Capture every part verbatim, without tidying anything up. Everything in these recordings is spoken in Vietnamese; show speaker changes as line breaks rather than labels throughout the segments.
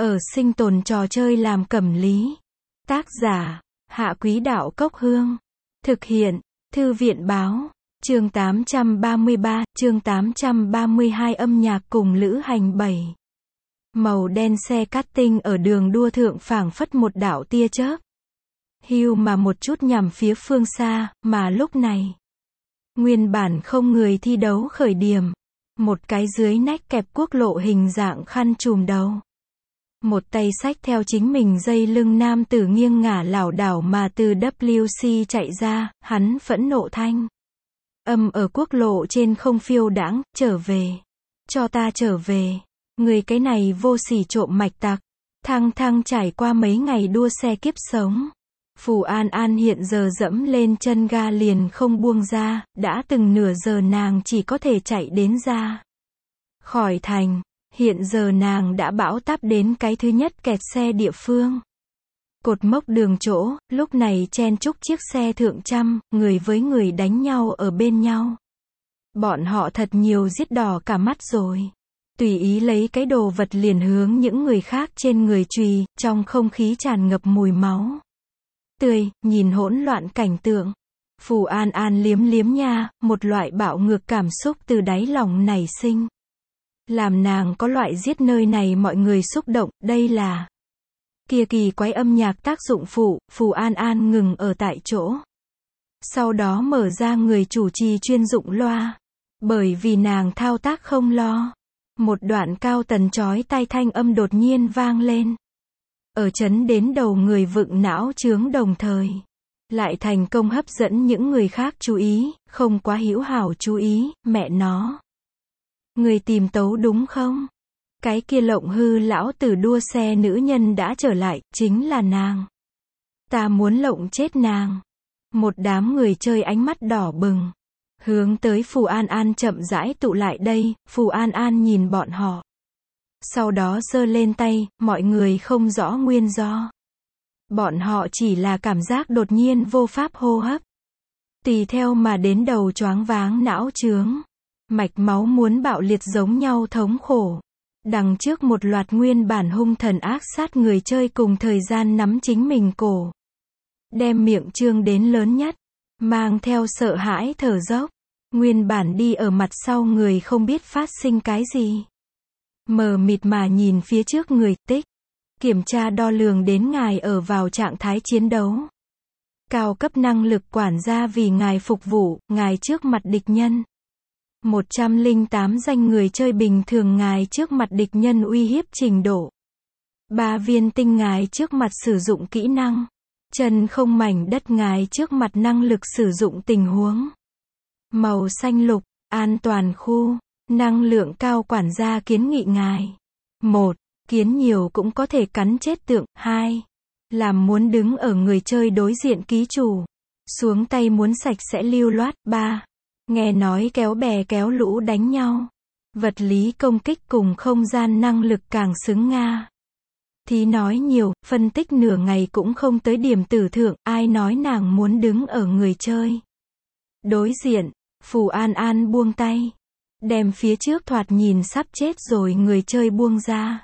Ở sinh tồn trò chơi làm cẩm lý. Tác giả, Hạ Quý Đạo Cốc Hương. Thực hiện, Thư viện Báo. Chương tám trăm ba mươi ba, chương tám trăm ba mươi hai âm nhạc cùng lữ hành bảy. Màu đen xe cát tinh ở đường đua thượng phảng phất một đạo tia chớp. Hưu mà một chút nhằm phía phương xa, mà lúc này. Nguyên bản không người thi đấu khởi điểm. Một cái dưới nách kẹp quốc lộ hình dạng khăn trùm đầu. Một tay xách theo chính mình dây lưng nam tử nghiêng ngả lảo đảo mà từ W C chạy ra, hắn phẫn nộ thanh. Âm ở quốc lộ trên không phiêu đãng, trở về. Cho ta trở về. Người cái này vô sỉ trộm mạch tặc. Thăng thăng trải qua mấy ngày đua xe kiếp sống. Phù An An hiện giờ dẫm lên chân ga liền không buông ra, đã từng nửa giờ nàng chỉ có thể chạy đến ra khỏi thành. Hiện giờ nàng đã bão táp đến cái thứ nhất kẹt xe địa phương. Cột mốc đường chỗ, lúc này chen chúc chiếc xe thượng trăm, người với người đánh nhau ở bên nhau. Bọn họ thật nhiều giết đỏ cả mắt rồi. Tùy ý lấy cái đồ vật liền hướng những người khác trên người chùy, trong không khí tràn ngập mùi máu tươi, nhìn hỗn loạn cảnh tượng. Phù An An liếm liếm nha, một loại bạo ngược cảm xúc từ đáy lòng nảy sinh. Làm nàng có loại giết nơi này mọi người xúc động, đây là kia kỳ quái âm nhạc tác dụng phụ. Phù An An ngừng ở tại chỗ. Sau đó mở ra người chủ trì chuyên dụng loa. Bởi vì nàng thao tác không lo. Một đoạn cao tần chói tai thanh âm đột nhiên vang lên. Ở chấn đến đầu người vựng não chướng đồng thời. Lại thành công hấp dẫn những người khác chú ý, không quá hữu hảo chú ý, mẹ nó. Người tìm tấu đúng không? Cái kia lộng hư lão tử đua xe nữ nhân đã trở lại, chính là nàng. Ta muốn lộng chết nàng. Một đám người chơi ánh mắt đỏ bừng. Hướng tới Phù An An chậm rãi tụ lại đây, Phù An An nhìn bọn họ. Sau đó giơ lên tay, mọi người không rõ nguyên do. Bọn họ chỉ là cảm giác đột nhiên vô pháp hô hấp. Tùy theo mà đến đầu choáng váng não chướng. Mạch máu muốn bạo liệt giống nhau thống khổ. Đằng trước một loạt nguyên bản hung thần ác sát người chơi cùng thời gian nắm chính mình cổ. Đem miệng trương đến lớn nhất. Mang theo sợ hãi thở dốc. Nguyên bản đi ở mặt sau người không biết phát sinh cái gì. Mờ mịt mà nhìn phía trước người, tích. Kiểm tra đo lường đến ngài ở vào trạng thái chiến đấu. Cao cấp năng lực quản gia vì ngài phục vụ, ngài trước mặt địch nhân. một trăm lẻ tám danh người chơi bình thường ngài trước mặt địch nhân uy hiếp trình độ. ba viên tinh ngài trước mặt sử dụng kỹ năng. Chân không mảnh đất ngài trước mặt năng lực sử dụng tình huống. Màu xanh lục, an toàn khu, năng lượng cao quản gia kiến nghị ngài. một. Kiến nhiều cũng có thể cắn chết tượng. hai. Làm muốn đứng ở người chơi đối diện ký chủ. Xuống tay muốn sạch sẽ lưu loát. ba. Nghe nói kéo bè kéo lũ đánh nhau. Vật lý công kích cùng không gian năng lực càng xứng Nga. Thì nói nhiều, phân tích nửa ngày cũng không tới điểm tử thượng, ai nói nàng muốn đứng ở người chơi. Đối diện, Phù An An buông tay. Đem phía trước thoạt nhìn sắp chết rồi người chơi buông ra.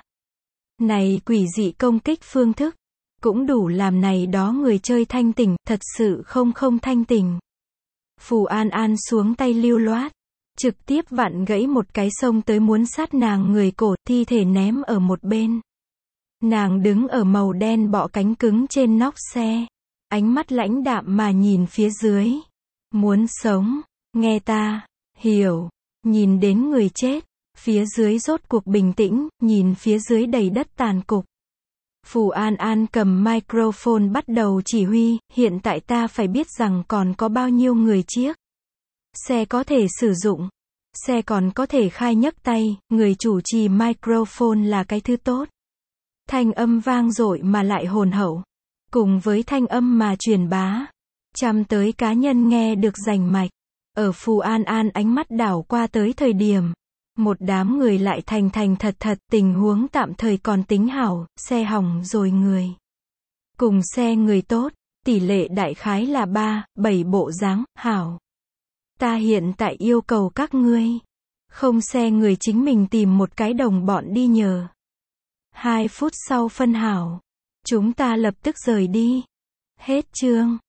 Này quỷ dị công kích phương thức. Cũng đủ làm này đó người chơi thanh tỉnh, thật sự không không thanh tỉnh. Phù An An xuống tay lưu loát. Trực tiếp vặn gãy một cái sông tới muốn sát nàng người cổ, thi thể ném ở một bên. Nàng đứng ở màu đen bọ cánh cứng trên nóc xe. Ánh mắt lãnh đạm mà nhìn phía dưới. Muốn sống, nghe ta, hiểu. Nhìn đến người chết. Phía dưới rốt cuộc bình tĩnh, nhìn phía dưới đầy đất tàn cục. Phù An An cầm microphone bắt đầu chỉ huy, hiện tại ta phải biết rằng còn có bao nhiêu người chiếc. Xe có thể sử dụng. Xe còn có thể khai nhấc tay, người chủ trì microphone là cái thứ tốt. Thanh âm vang dội mà lại hồn hậu. Cùng với thanh âm mà truyền bá. Trăm tới cá nhân nghe được rành mạch. Ở Phù An An ánh mắt đảo qua tới thời điểm. Một đám người lại thành thành thật thật, tình huống tạm thời còn tính hảo, xe hỏng rồi người. Cùng xe người tốt, tỷ lệ đại khái là ba, bảy bộ dáng, hảo. Ta hiện tại yêu cầu các ngươi. Không xe người chính mình tìm một cái đồng bọn đi nhờ. Hai phút sau phân hảo. Chúng ta lập tức rời đi. Hết chương.